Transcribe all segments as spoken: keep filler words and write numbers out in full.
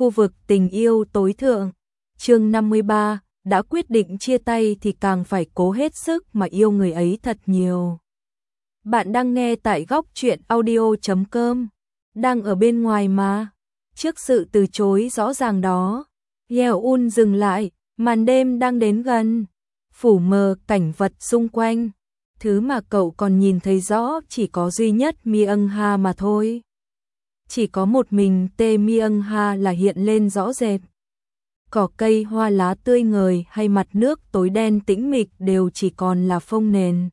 Khu vực tình yêu tối thượng, chương năm mươi ba, đã quyết định chia tay thì càng phải cố hết sức mà yêu người ấy thật nhiều. Bạn đang nghe tại góc truyện audio chấm com, đang ở bên ngoài mà. Trước sự từ chối rõ ràng đó, Yeon dừng lại, màn đêm đang đến gần, phủ mờ cảnh vật xung quanh. Thứ mà cậu còn nhìn thấy rõ chỉ có duy nhất Myung Ha mà thôi. Chỉ có một mình Tae Myung Ha là hiện lên rõ rệt. Cỏ cây hoa lá tươi ngời hay mặt nước tối đen tĩnh mịch đều chỉ còn là phông nền.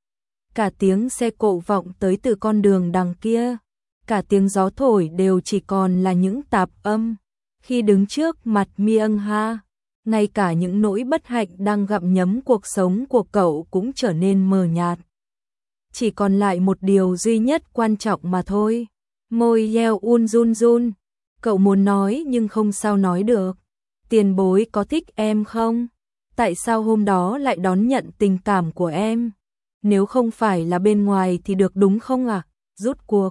Cả tiếng xe cộ vọng tới từ con đường đằng kia, cả tiếng gió thổi đều chỉ còn là những tạp âm. Khi đứng trước mặt Myung Ha, ngay cả những nỗi bất hạnh đang gặm nhấm cuộc sống của cậu cũng trở nên mờ nhạt. Chỉ còn lại một điều duy nhất quan trọng mà thôi. Môi Yeon run run, cậu muốn nói nhưng không sao nói được. Tiền bối có thích em không? Tại sao hôm đó lại đón nhận tình cảm của em? Nếu không phải là bên ngoài thì được đúng không ạ? À? Rút cuộc.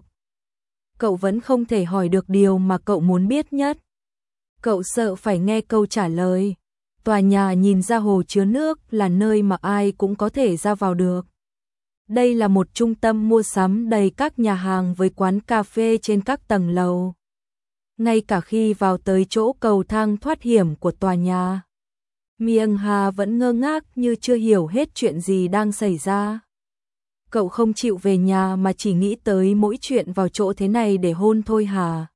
Cậu vẫn không thể hỏi được điều mà cậu muốn biết nhất. Cậu sợ phải nghe câu trả lời. Tòa nhà nhìn ra hồ chứa nước là nơi mà ai cũng có thể ra vào được. Đây là một trung tâm mua sắm đầy các nhà hàng với quán cà phê trên các tầng lầu. Ngay cả khi vào tới chỗ cầu thang thoát hiểm của tòa nhà, Myung Ha vẫn ngơ ngác như chưa hiểu hết chuyện gì đang xảy ra. Cậu không chịu về nhà mà chỉ nghĩ tới mỗi chuyện vào chỗ thế này để hôn thôi hả?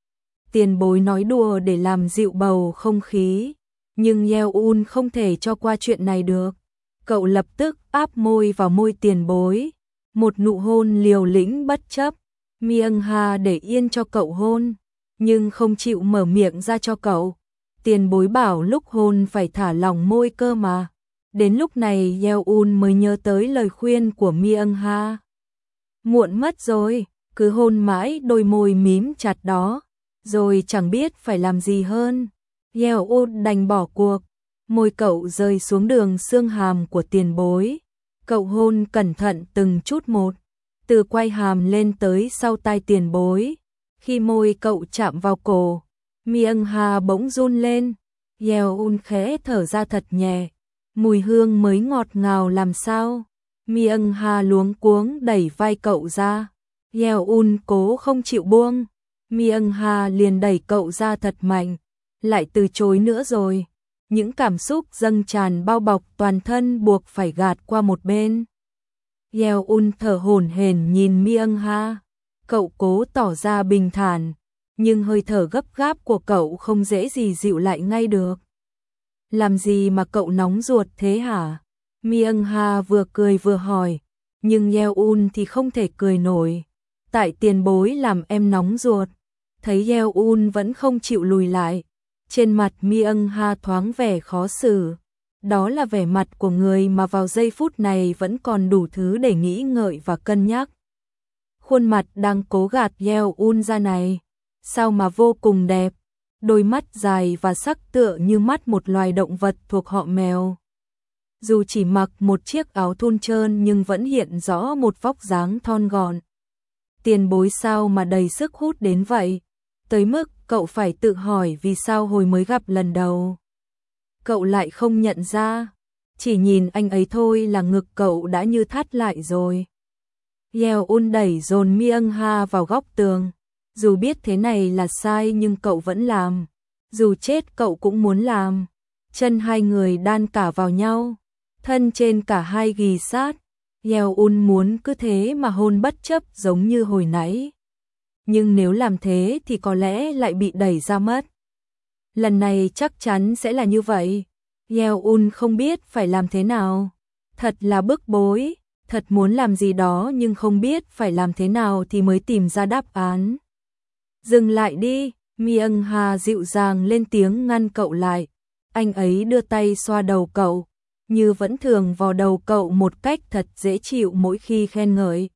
Tiền bối nói đùa để làm dịu bầu không khí, nhưng Yeon không thể cho qua chuyện này được. Cậu lập tức áp môi vào môi tiền bối, một nụ hôn liều lĩnh bất chấp. Myung Ha để yên cho cậu hôn, nhưng không chịu mở miệng ra cho cậu. Tiền bối bảo lúc hôn phải thả lỏng môi cơ mà. Đến lúc này Yeon mới nhớ tới lời khuyên của Myung Ha. Muộn mất rồi, cứ hôn mãi đôi môi mím chặt đó, rồi chẳng biết phải làm gì hơn. Yeon đành bỏ cuộc. Môi cậu rơi xuống đường xương hàm của tiền bối. Cậu hôn cẩn thận từng chút một, từ quai hàm lên tới sau tai tiền bối. Khi môi cậu chạm vào cổ, Myung Ha bỗng run lên. Yeon khẽ thở ra thật nhẹ. Mùi hương mới ngọt ngào làm sao? Myung Ha luống cuống đẩy vai cậu ra. Yeon cố không chịu buông. Myung Ha liền đẩy cậu ra thật mạnh. Lại từ chối nữa rồi. Những cảm xúc dâng tràn bao bọc toàn thân buộc phải gạt qua một bên. Yeon thở hổn hển nhìn Myung Ha. Cậu cố tỏ ra bình thản, nhưng hơi thở gấp gáp của cậu không dễ gì dịu lại ngay được. Làm gì mà cậu nóng ruột thế hả? Myung Ha vừa cười vừa hỏi, nhưng Yeon thì không thể cười nổi. Tại tiền bối làm em nóng ruột. Thấy Yeon vẫn không chịu lùi lại, trên mặt Myung Ha thoáng vẻ khó xử. Đó là vẻ mặt của người mà vào giây phút này vẫn còn đủ thứ để nghĩ ngợi và cân nhắc. Khuôn mặt đang cố gạt Yeon ra này, sao mà vô cùng đẹp. Đôi mắt dài và sắc tựa như mắt một loài động vật thuộc họ mèo. Dù chỉ mặc một chiếc áo thun trơn nhưng vẫn hiện rõ một vóc dáng thon gọn. Tiền bối sao mà đầy sức hút đến vậy? Tới mức cậu phải tự hỏi vì sao hồi mới gặp lần đầu cậu lại không nhận ra. Chỉ nhìn anh ấy thôi là ngực cậu đã như thắt lại rồi. Yeon đẩy dồn Myung Ha vào góc tường. Dù biết thế này là sai nhưng cậu vẫn làm. Dù chết cậu cũng muốn làm. Chân hai người đan cả vào nhau, thân trên cả hai ghì sát. Yeon muốn cứ thế mà hôn bất chấp giống như hồi nãy. Nhưng nếu làm thế thì có lẽ lại bị đẩy ra mất. Lần này chắc chắn sẽ là như vậy. Yeon không biết phải làm thế nào. Thật là bức bối. Thật muốn làm gì đó nhưng không biết phải làm thế nào thì mới tìm ra đáp án. Dừng lại đi, Myung Ha dịu dàng lên tiếng ngăn cậu lại. Anh ấy đưa tay xoa đầu cậu, như vẫn thường vò đầu cậu một cách thật dễ chịu mỗi khi khen ngợi.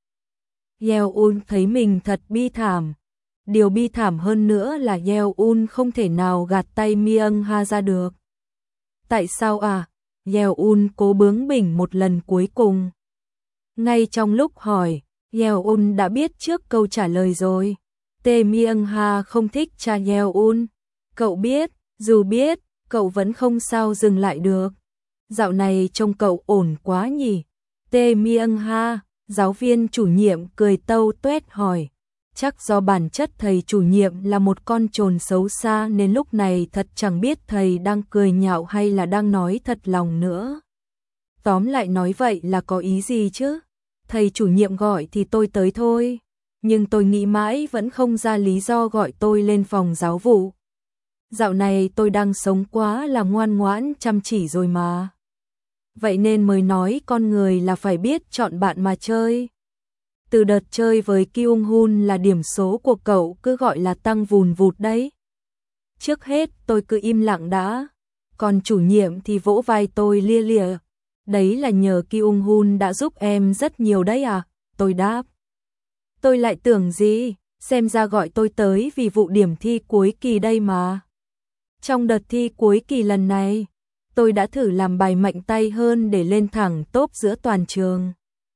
Yeon thấy mình thật bi thảm. Điều bi thảm hơn nữa là Yeon không thể nào gạt tay Myung Ha ra được. Tại sao à? Yeon cố bướng bỉnh một lần cuối cùng. Ngay trong lúc hỏi, Yeon đã biết trước câu trả lời rồi. Tae Myung Ha không thích cha Yeon. Cậu biết, dù biết, cậu vẫn không sao dừng lại được. Dạo này trông cậu ổn quá nhỉ? Tê Miêng ha, giáo viên chủ nhiệm cười tâu tuét hỏi. Chắc do bản chất thầy chủ nhiệm là một con trồn xấu xa nên lúc này thật chẳng biết thầy đang cười nhạo hay là đang nói thật lòng nữa. Tóm lại nói vậy là có ý gì chứ? Thầy chủ nhiệm gọi thì tôi tới thôi. Nhưng tôi nghĩ mãi vẫn không ra lý do gọi tôi lên phòng giáo vụ. Dạo này tôi đang sống quá là ngoan ngoãn chăm chỉ rồi mà. Vậy nên mới nói con người là phải biết chọn bạn mà chơi. Từ đợt chơi với Kyung Hun là điểm số của cậu cứ gọi là tăng vùn vụt đấy. Trước hết tôi cứ im lặng đã. Còn chủ nhiệm thì vỗ vai tôi lia lịa. Đấy là nhờ Kyung Hun đã giúp em rất nhiều đấy à? Tôi đáp. Tôi lại tưởng gì, xem ra gọi tôi tới vì vụ điểm thi cuối kỳ đây mà. Trong đợt thi cuối kỳ lần này, tôi đã thử làm bài mạnh tay hơn để lên thẳng top giữa toàn trường.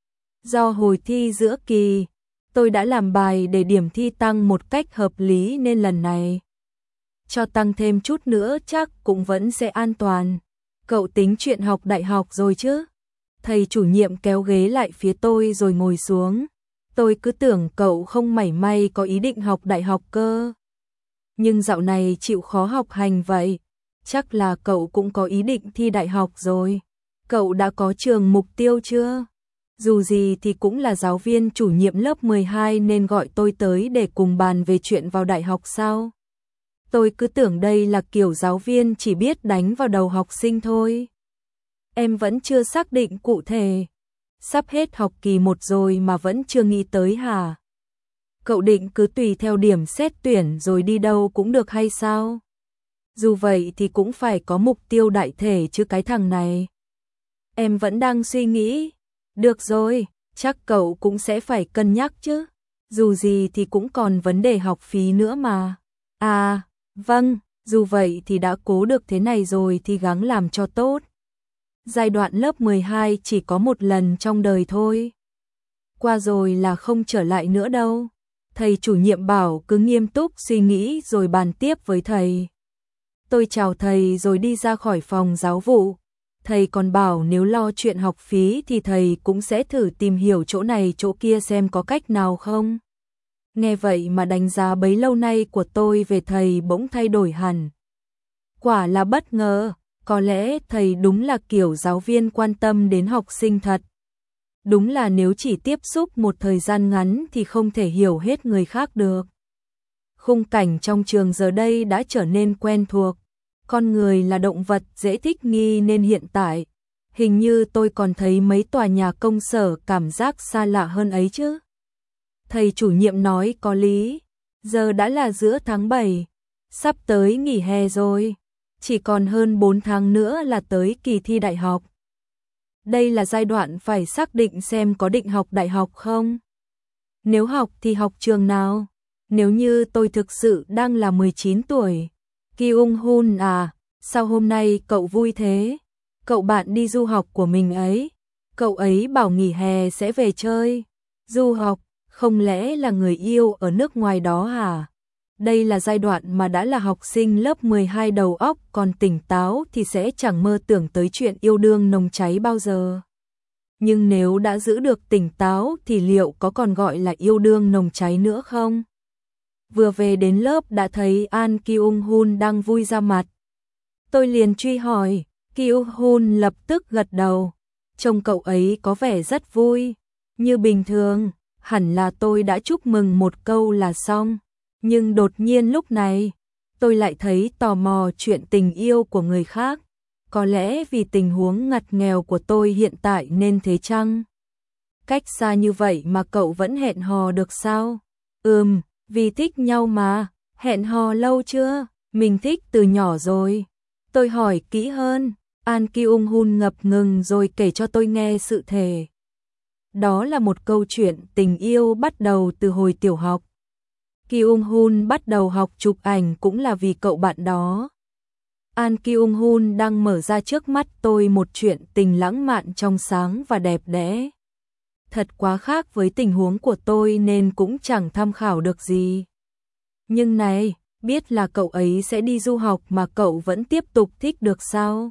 Do hồi thi giữa kỳ, tôi đã làm bài để điểm thi tăng một cách hợp lý nên lần này cho tăng thêm chút nữa chắc cũng vẫn sẽ an toàn. Cậu tính chuyện học đại học rồi chứ? Thầy chủ nhiệm kéo ghế lại phía tôi rồi ngồi xuống. Tôi cứ tưởng cậu không mảy may có ý định học đại học cơ. Nhưng dạo này chịu khó học hành vậy, chắc là cậu cũng có ý định thi đại học rồi. Cậu đã có trường mục tiêu chưa? Dù gì thì cũng là giáo viên chủ nhiệm lớp mười hai nên gọi tôi tới để cùng bàn về chuyện vào đại học sao? Tôi cứ tưởng đây là kiểu giáo viên chỉ biết đánh vào đầu học sinh thôi. Em vẫn chưa xác định cụ thể. Sắp hết học kỳ một rồi mà vẫn chưa nghĩ tới hả? Cậu định cứ tùy theo điểm xét tuyển rồi đi đâu cũng được hay sao? Dù vậy thì cũng phải có mục tiêu đại thể chứ cái thằng này. Em vẫn đang suy nghĩ. Được rồi, chắc cậu cũng sẽ phải cân nhắc chứ. Dù gì thì cũng còn vấn đề học phí nữa mà. À, vâng, dù vậy thì đã cố được thế này rồi thì gắng làm cho tốt. Giai đoạn lớp mười hai chỉ có một lần trong đời thôi. Qua rồi là không trở lại nữa đâu. Thầy chủ nhiệm bảo cứ nghiêm túc suy nghĩ rồi bàn tiếp với thầy. Tôi chào thầy rồi đi ra khỏi phòng giáo vụ. Thầy còn bảo nếu lo chuyện học phí thì thầy cũng sẽ thử tìm hiểu chỗ này chỗ kia xem có cách nào không. Nghe vậy mà đánh giá bấy lâu nay của tôi về thầy bỗng thay đổi hẳn. Quả là bất ngờ, có lẽ thầy đúng là kiểu giáo viên quan tâm đến học sinh thật. Đúng là nếu chỉ tiếp xúc một thời gian ngắn thì không thể hiểu hết người khác được. Khung cảnh trong trường giờ đây đã trở nên quen thuộc. Con người là động vật dễ thích nghi nên hiện tại, hình như tôi còn thấy mấy tòa nhà công sở cảm giác xa lạ hơn ấy chứ. Thầy chủ nhiệm nói có lý, giờ đã là giữa tháng bảy, sắp tới nghỉ hè rồi, chỉ còn hơn bốn tháng nữa là tới kỳ thi đại học. Đây là giai đoạn phải xác định xem có định học đại học không. Nếu học thì học trường nào? Nếu như tôi thực sự đang là mười chín tuổi. Kyung Hun à, sao hôm nay cậu vui thế? Cậu bạn đi du học của mình ấy, cậu ấy bảo nghỉ hè sẽ về chơi. Du học, không lẽ là người yêu ở nước ngoài đó hả? Đây là giai đoạn mà đã là học sinh lớp mười hai đầu óc còn tỉnh táo thì sẽ chẳng mơ tưởng tới chuyện yêu đương nồng cháy bao giờ. Nhưng nếu đã giữ được tỉnh táo thì liệu có còn gọi là yêu đương nồng cháy nữa không? Vừa về đến lớp đã thấy An Kyung Hun đang vui ra mặt. Tôi liền truy hỏi, Kyung Hun lập tức gật đầu. Trông cậu ấy có vẻ rất vui. Như bình thường, hẳn là tôi đã chúc mừng một câu là xong. Nhưng đột nhiên lúc này, tôi lại thấy tò mò chuyện tình yêu của người khác. Có lẽ vì tình huống ngặt nghèo của tôi hiện tại nên thế chăng? Cách xa như vậy mà cậu vẫn hẹn hò được sao? Ừm, vì thích nhau mà, hẹn hò lâu chưa? Mình thích từ nhỏ rồi. Tôi hỏi kỹ hơn, An Kyung Hun ngập ngừng rồi kể cho tôi nghe sự thể. Đó là một câu chuyện tình yêu bắt đầu từ hồi tiểu học. Kyung Hun bắt đầu học chụp ảnh cũng là vì cậu bạn đó. An Kyung Hun đang mở ra trước mắt tôi một chuyện tình lãng mạn trong sáng và đẹp đẽ. Thật quá khác với tình huống của tôi nên cũng chẳng tham khảo được gì. Nhưng này, Biết là cậu ấy sẽ đi du học mà cậu vẫn tiếp tục thích được sao?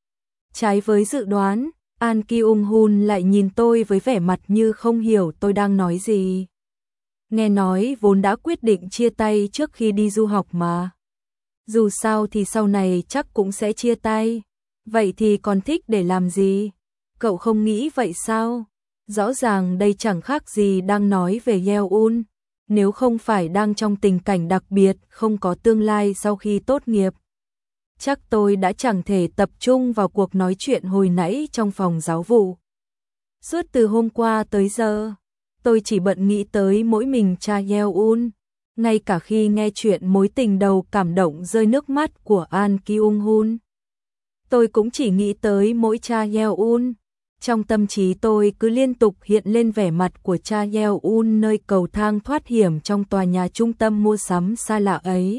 Trái với dự đoán, An Ki-ung-hun lại nhìn tôi với vẻ mặt như không hiểu tôi đang nói gì. Nghe nói vốn đã quyết định chia tay trước khi đi du học mà. Dù sao thì sau này chắc cũng sẽ chia tay. Vậy thì còn thích để làm gì? Cậu không nghĩ vậy sao? Rõ ràng đây chẳng khác gì đang nói về Yeon. Nếu không phải đang trong tình cảnh đặc biệt, không có tương lai sau khi tốt nghiệp. Chắc tôi đã chẳng thể tập trung vào cuộc nói chuyện hồi nãy trong phòng giáo vụ. Suốt từ hôm qua tới giờ, tôi chỉ bận nghĩ tới mỗi mình cha Yeon. Ngay cả khi nghe chuyện mối tình đầu cảm động rơi nước mắt của An Ki-ung-hun, tôi cũng chỉ nghĩ tới mỗi cha Yeon. Trong tâm trí tôi cứ liên tục hiện lên vẻ mặt của cha Yeon nơi cầu thang thoát hiểm trong tòa nhà trung tâm mua sắm xa lạ ấy.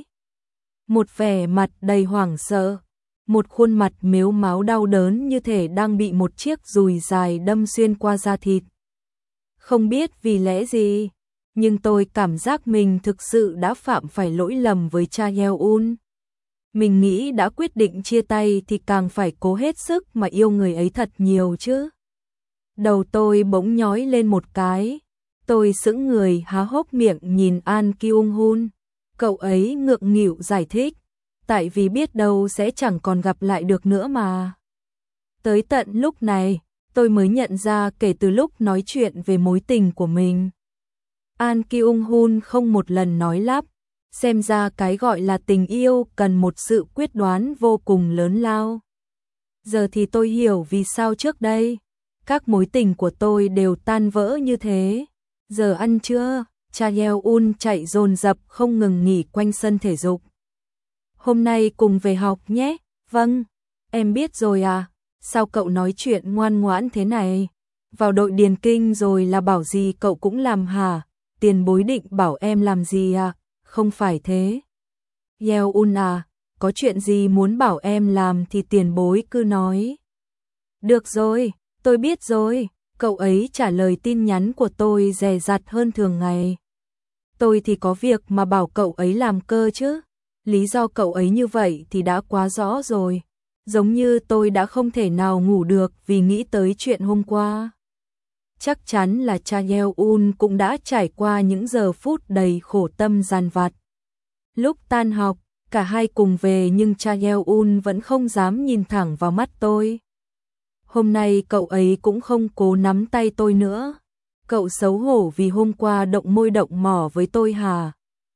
Một vẻ mặt đầy hoảng sợ, một khuôn mặt mếu máo đau đớn như thể đang bị một chiếc dùi dài đâm xuyên qua da thịt. Không biết vì lẽ gì, nhưng tôi cảm giác mình thực sự đã phạm phải lỗi lầm với cha Yeon. Mình nghĩ đã quyết định chia tay thì càng phải cố hết sức mà yêu người ấy thật nhiều chứ. Đầu tôi bỗng nhói lên một cái, tôi sững người há hốc miệng nhìn An Ki-ung-hun. Cậu ấy ngượng nghịu giải thích, tại vì biết đâu sẽ chẳng còn gặp lại được nữa mà. Tới tận lúc này, tôi mới nhận ra kể từ lúc nói chuyện về mối tình của mình, An Ki-ung-hun không một lần nói lắp, xem ra cái gọi là tình yêu cần một sự quyết đoán vô cùng lớn lao. Giờ thì tôi hiểu vì sao trước đây, các mối tình của tôi đều tan vỡ như thế. Giờ ăn trưa, cha Yeon chạy dồn dập không ngừng nghỉ quanh sân thể dục. Hôm nay cùng về học nhé. Vâng, em biết rồi à. Sao cậu nói chuyện ngoan ngoãn thế này? Vào đội điền kinh rồi là bảo gì cậu cũng làm hả? Tiền bối định bảo em làm gì à? Không phải thế. Yeon à, có chuyện gì muốn bảo em làm thì tiền bối cứ nói. Được rồi, tôi biết rồi. Cậu ấy trả lời tin nhắn của tôi dè dặt hơn thường ngày. Tôi thì có việc mà bảo cậu ấy làm cơ chứ. Lý do cậu ấy như vậy thì đã quá rõ rồi. Giống như tôi đã không thể nào ngủ được vì nghĩ tới chuyện hôm qua. Chắc chắn là cha Yeon cũng đã trải qua những giờ phút đầy khổ tâm dằn vặt. Lúc tan học, cả hai cùng về nhưng cha Yeon vẫn không dám nhìn thẳng vào mắt tôi. Hôm nay cậu ấy cũng không cố nắm tay tôi nữa. Cậu xấu hổ vì hôm qua động môi động mỏ với tôi hả?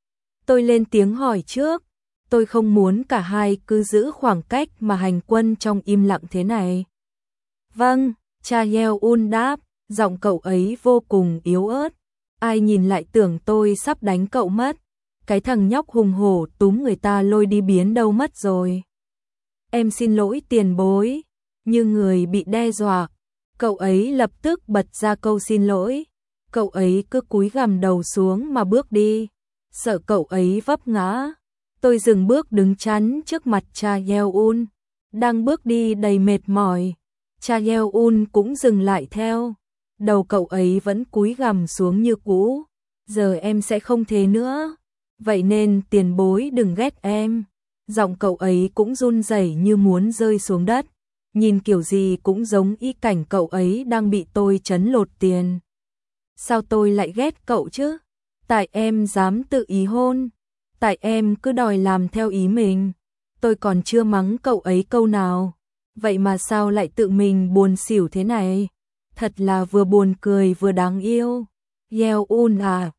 Tôi lên tiếng hỏi trước. Tôi không muốn cả hai cứ giữ khoảng cách mà hành quân trong im lặng thế này. Vâng, cha Yeon đáp, giọng cậu ấy vô cùng yếu ớt. Ai nhìn lại tưởng tôi sắp đánh cậu mất. Cái thằng nhóc hùng hổ túm người ta lôi đi biến đâu mất rồi. Em xin lỗi tiền bối. Như người bị đe dọa, cậu ấy lập tức bật ra câu xin lỗi. Cậu ấy cứ cúi gằm đầu xuống mà bước đi. Sợ cậu ấy vấp ngã, tôi dừng bước đứng chắn trước mặt cha Yeon, đang bước đi đầy mệt mỏi. Cha Yeon cũng dừng lại theo. Đầu cậu ấy vẫn cúi gằm xuống như cũ. Giờ em sẽ không thế nữa. Vậy nên tiền bối đừng ghét em. Giọng cậu ấy cũng run rẩy như muốn rơi xuống đất. Nhìn kiểu gì cũng giống y cảnh cậu ấy đang bị tôi trấn lột tiền. Sao tôi lại ghét cậu chứ? Tại em dám tự ý hôn. Tại em cứ đòi làm theo ý mình. Tôi còn chưa mắng cậu ấy câu nào. Vậy mà sao lại tự mình buồn xỉu thế này? Thật là vừa buồn cười vừa đáng yêu. Yeon à,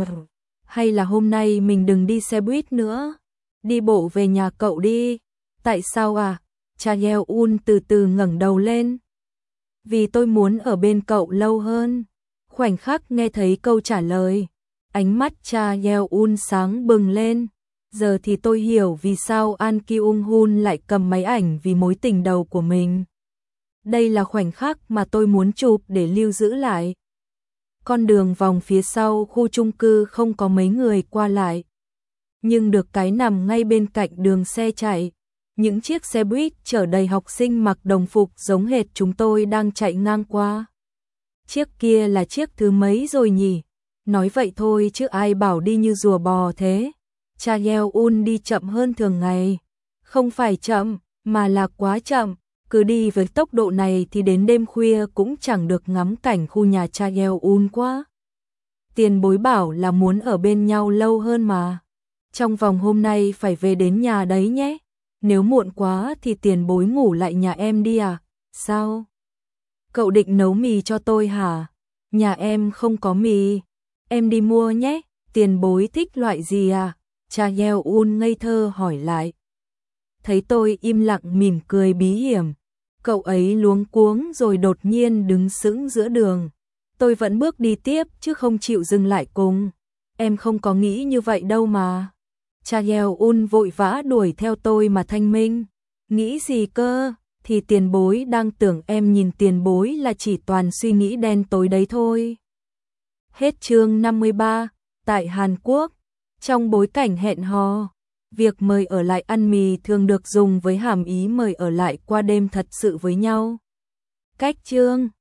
hay là hôm nay mình đừng đi xe buýt nữa. Đi bộ về nhà cậu đi. Tại sao à? Cha Yeon từ từ ngẩng đầu lên. Vì tôi muốn ở bên cậu lâu hơn. Khoảnh khắc nghe thấy câu trả lời, ánh mắt cha Yeon sáng bừng lên. Giờ thì tôi hiểu vì sao An Ki-ung-hun lại cầm máy ảnh vì mối tình đầu của mình. Đây là khoảnh khắc mà tôi muốn chụp để lưu giữ lại. Con đường vòng phía sau khu chung cư không có mấy người qua lại. Nhưng được cái nằm ngay bên cạnh đường xe chạy. Những chiếc xe buýt chở đầy học sinh mặc đồng phục giống hệt chúng tôi đang chạy ngang qua. Chiếc kia là chiếc thứ mấy rồi nhỉ? Nói vậy thôi chứ ai bảo đi như rùa bò thế. Cha Yeon đi chậm hơn thường ngày. Không phải chậm, mà là quá chậm. Cứ đi với tốc độ này thì đến đêm khuya cũng chẳng được ngắm cảnh khu nhà cha Yeon quá. Tiền bối bảo là muốn ở bên nhau lâu hơn mà. Trong vòng hôm nay phải về đến nhà đấy nhé. Nếu muộn quá thì tiền bối ngủ lại nhà em đi à? Sao? Cậu định nấu mì cho tôi hả? Nhà em không có mì. Em đi mua nhé. Tiền bối thích loại gì à? Cha Yeon ngây thơ hỏi lại. Thấy tôi im lặng mỉm cười bí hiểm. Cậu ấy luống cuống rồi đột nhiên đứng sững giữa đường. Tôi vẫn bước đi tiếp chứ không chịu dừng lại cùng. Em không có nghĩ như vậy đâu mà. Cha Yeon vội vã đuổi theo tôi mà thanh minh. Nghĩ gì cơ? Thì tiền bối đang tưởng em nhìn tiền bối là chỉ toàn suy nghĩ đen tối đấy thôi. Hết chương năm mươi ba. Tại Hàn Quốc, trong bối cảnh hẹn hò, việc mời ở lại ăn mì thường được dùng với hàm ý mời ở lại qua đêm thật sự với nhau. Cách chương